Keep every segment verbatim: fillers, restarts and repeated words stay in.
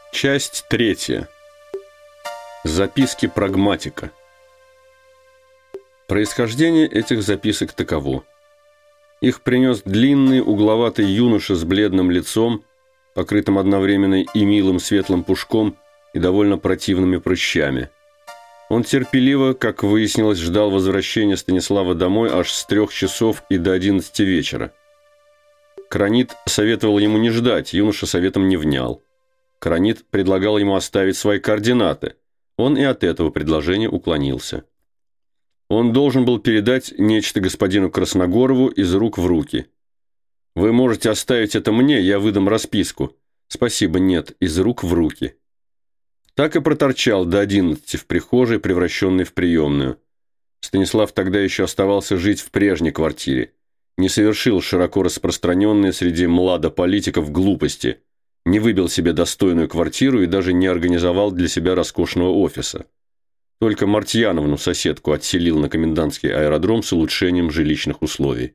Часть третья. Записки прагматика. Происхождение этих записок таково. Их принес длинный угловатый юноша с бледным лицом, покрытым одновременно и милым светлым пушком, и довольно противными прыщами. Он терпеливо, как выяснилось, ждал возвращения Станислава домой аж с трех часов и до одиннадцати вечера. Кранит советовал ему не ждать, юноша советом не внял. Кранит предлагал ему оставить свои координаты. Он и от этого предложения уклонился. Он должен был передать нечто господину Красногорову из рук в руки. «Вы можете оставить это мне, я выдам расписку». «Спасибо, нет, из рук в руки». Так и проторчал до одиннадцати в прихожей, превращенной в приемную. Станислав тогда еще оставался жить в прежней квартире. Не совершил широко распространенные среди младополитиков глупости, не выбил себе достойную квартиру и даже не организовал для себя роскошного офиса. Только Мартьяновну, соседку, отселил на комендантский аэродром с улучшением жилищных условий.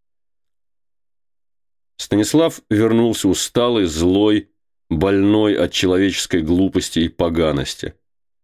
Станислав вернулся усталый, злой, больной от человеческой глупости и поганости.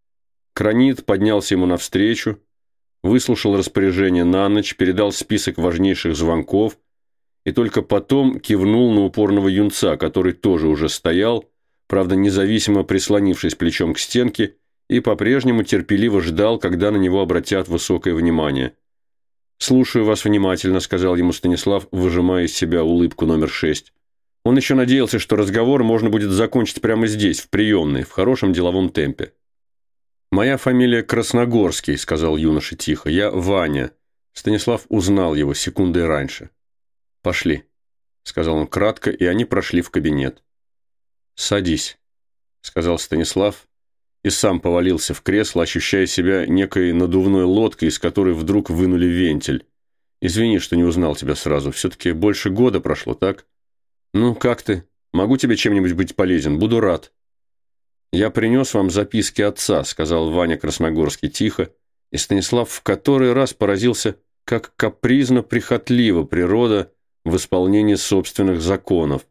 Кранит поднялся ему навстречу, выслушал распоряжение на ночь, передал список важнейших звонков и только потом кивнул на упорного юнца, который тоже уже стоял, правда, независимо прислонившись плечом к стенке, и по-прежнему терпеливо ждал, когда на него обратят высокое внимание. «Слушаю вас внимательно», — сказал ему Станислав, выжимая из себя улыбку номер шесть. Он еще надеялся, что разговор можно будет закончить прямо здесь, в приемной, в хорошем деловом темпе. «Моя фамилия Красногорский», — сказал юноша тихо. «Я Ваня». Станислав узнал его секундой раньше. «Пошли», — сказал он кратко, и они прошли в кабинет. «Садись», — сказал Станислав, и сам повалился в кресло, ощущая себя некой надувной лодкой, из которой вдруг вынули вентиль. «Извини, что не узнал тебя сразу. Все-таки больше года прошло, так? Ну, как ты? Могу тебе чем-нибудь быть полезен? Буду рад». «Я принес вам записки отца», — сказал Ваня Красногорский тихо, и Станислав в который раз поразился, как капризно-прихотлива природа в исполнении собственных законов.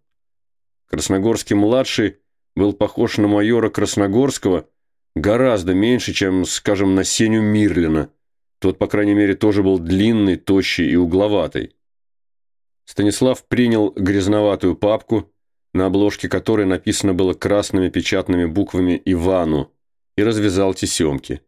Красногорский-младший был похож на майора Красногорского гораздо меньше, чем, скажем, на Сеню Мирлина. Тот, по крайней мере, тоже был длинный, тощий и угловатый. Станислав принял грязноватую папку, на обложке которой написано было красными печатными буквами «Ивану», и развязал тесемки.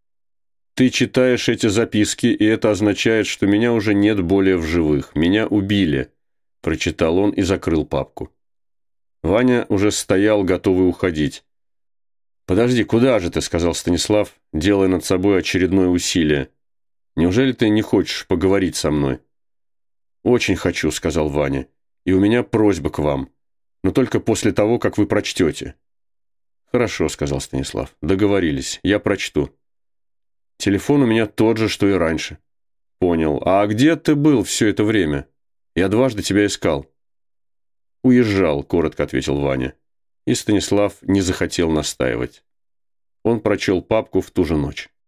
«Ты читаешь эти записки, и это означает, что меня уже нет более в живых. Меня убили», – прочитал он и закрыл папку. Ваня уже стоял, готовый уходить. «Подожди, куда же ты?» – сказал Станислав, делая над собой очередное усилие. «Неужели ты не хочешь поговорить со мной?» «Очень хочу», – сказал Ваня, – «и у меня просьба к вам, но только после того, как вы прочтете». «Хорошо», – сказал Станислав, – «договорились, я прочту». «Телефон у меня тот же, что и раньше». «Понял. А где ты был все это время? Я дважды тебя искал». «Уезжал», – коротко ответил Ваня. И Станислав не захотел настаивать. Он прочел папку в ту же ночь.